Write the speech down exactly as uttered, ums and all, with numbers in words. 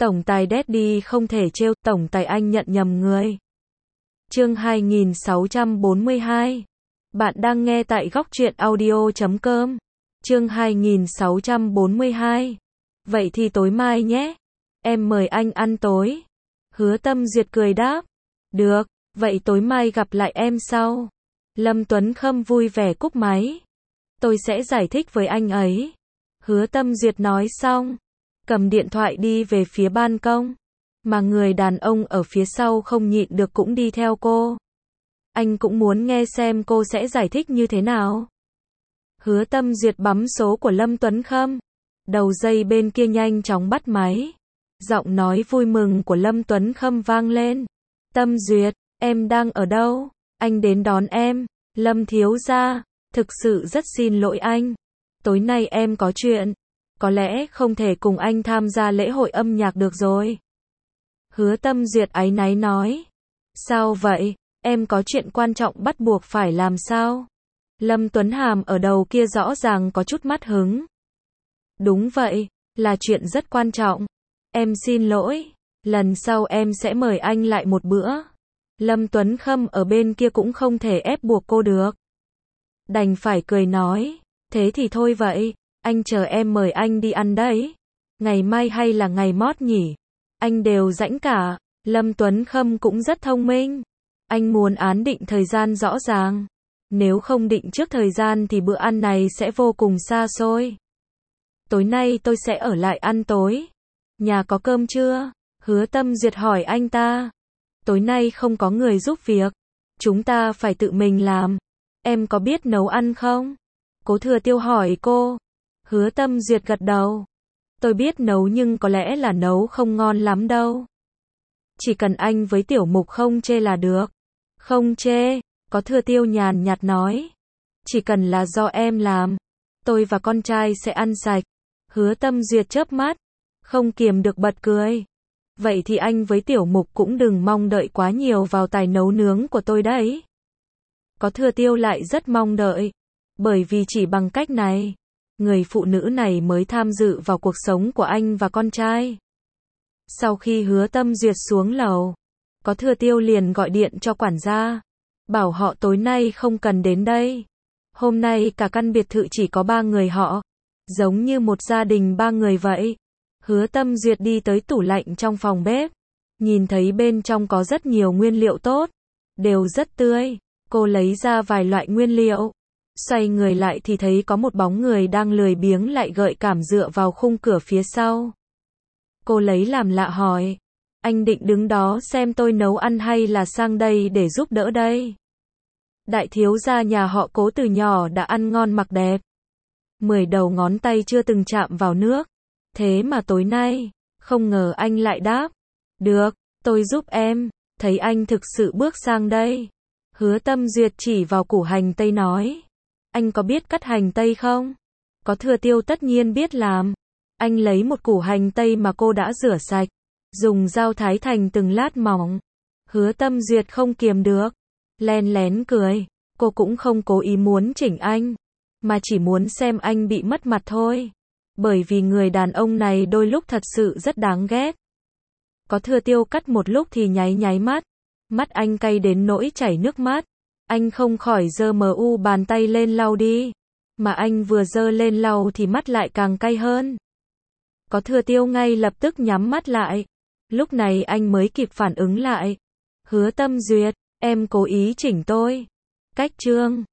Tổng tài Daddy không thể trêu, tổng tài anh nhận nhầm người. Chương hai nghìn sáu trăm bốn mươi hai. Bạn đang nghe tại góc truyện audio chấm com. Chương hai nghìn sáu trăm bốn mươi hai. Vậy thì tối mai nhé. Em mời anh ăn tối. Hứa Tâm Duyệt cười đáp. Được, vậy tối mai gặp lại em sau. Lâm Tuấn Khâm vui vẻ cúp máy. Tôi sẽ giải thích với anh ấy. Hứa Tâm Duyệt nói xong, cầm điện thoại đi về phía ban công. Mà người đàn ông ở phía sau không nhịn được cũng đi theo cô. Anh cũng muốn nghe xem cô sẽ giải thích như thế nào. Hứa Tâm Duyệt bấm số của Lâm Tuấn Khâm. Đầu dây bên kia nhanh chóng bắt máy. Giọng nói vui mừng của Lâm Tuấn Khâm vang lên. Tâm Duyệt, em đang ở đâu? Anh đến đón em. Lâm thiếu gia, thực sự rất xin lỗi anh. Tối nay em có chuyện. Có lẽ không thể cùng anh tham gia lễ hội âm nhạc được rồi. Hứa Tâm Duyệt áy náy nói. Sao vậy? Em có chuyện quan trọng bắt buộc phải làm sao? Lâm Tuấn Hàm ở đầu kia rõ ràng có chút mất hứng. Đúng vậy, là chuyện rất quan trọng. Em xin lỗi, lần sau em sẽ mời anh lại một bữa. Lâm Tuấn Khâm ở bên kia cũng không thể ép buộc cô được. Đành phải cười nói, thế thì thôi vậy, anh chờ em mời anh đi ăn đấy. Ngày mai hay là ngày mót nhỉ? Anh đều rảnh cả. Lâm Tuấn Khâm cũng rất thông minh. Anh muốn án định thời gian rõ ràng. Nếu không định trước thời gian thì bữa ăn này sẽ vô cùng xa xôi. Tối nay tôi sẽ ở lại ăn tối. Nhà có cơm chưa? Hứa Tâm Duyệt hỏi anh ta. Tối nay không có người giúp việc. Chúng ta phải tự mình làm. Em có biết nấu ăn không? Cố Thừa Tiêu hỏi cô. Hứa Tâm Duyệt gật đầu. Tôi biết nấu nhưng có lẽ là nấu không ngon lắm đâu. Chỉ cần anh với Tiểu Mục không chê là được. Không chê, Có Thừa Tiêu nhàn nhạt nói. Chỉ cần là do em làm, tôi và con trai sẽ ăn sạch. Hứa Tâm Duyệt chớp mắt, không kiềm được bật cười. Vậy thì anh với Tiểu Mục cũng đừng mong đợi quá nhiều vào tài nấu nướng của tôi đấy. Có Thừa Tiêu lại rất mong đợi. Bởi vì chỉ bằng cách này, người phụ nữ này mới tham dự vào cuộc sống của anh và con trai. Sau khi Hứa Tâm Duyệt xuống lầu, Có Thừa Tiêu liền gọi điện cho quản gia, bảo họ tối nay không cần đến đây. Hôm nay cả căn biệt thự chỉ có ba người họ, giống như một gia đình ba người vậy. Hứa Tâm Duyệt đi tới tủ lạnh trong phòng bếp, nhìn thấy bên trong có rất nhiều nguyên liệu tốt, đều rất tươi. Cô lấy ra vài loại nguyên liệu, xoay người lại thì thấy có một bóng người đang lười biếng lại gợi cảm dựa vào khung cửa phía sau. Cô lấy làm lạ hỏi, anh định đứng đó xem tôi nấu ăn hay là sang đây để giúp đỡ đây? Đại thiếu gia nhà họ Cố từ nhỏ đã ăn ngon mặc đẹp, mười đầu ngón tay chưa từng chạm vào nước. Thế mà tối nay, không ngờ anh lại đáp, được, tôi giúp em. Thấy anh thực sự bước sang đây, Hứa Tâm Duyệt chỉ vào củ hành tây nói, anh có biết cắt hành tây không? Có Thừa Tiêu tất nhiên biết làm. Anh lấy một củ hành tây mà cô đã rửa sạch, dùng dao thái thành từng lát mỏng. Hứa Tâm Duyệt không kiềm được, len lén cười. Cô cũng không cố ý muốn chỉnh anh, mà chỉ muốn xem anh bị mất mặt thôi. Bởi vì người đàn ông này đôi lúc thật sự rất đáng ghét. Có Thừa Tiêu cắt một lúc thì nháy nháy mắt. Mắt anh cay đến nỗi chảy nước mắt. Anh không khỏi giơ mu bàn tay lên lau đi. Mà anh vừa giơ lên lau thì mắt lại càng cay hơn. Có Thừa Tiêu ngay lập tức nhắm mắt lại. Lúc này anh mới kịp phản ứng lại. Hứa Tâm Duyệt, em cố ý chỉnh tôi. Cách trương,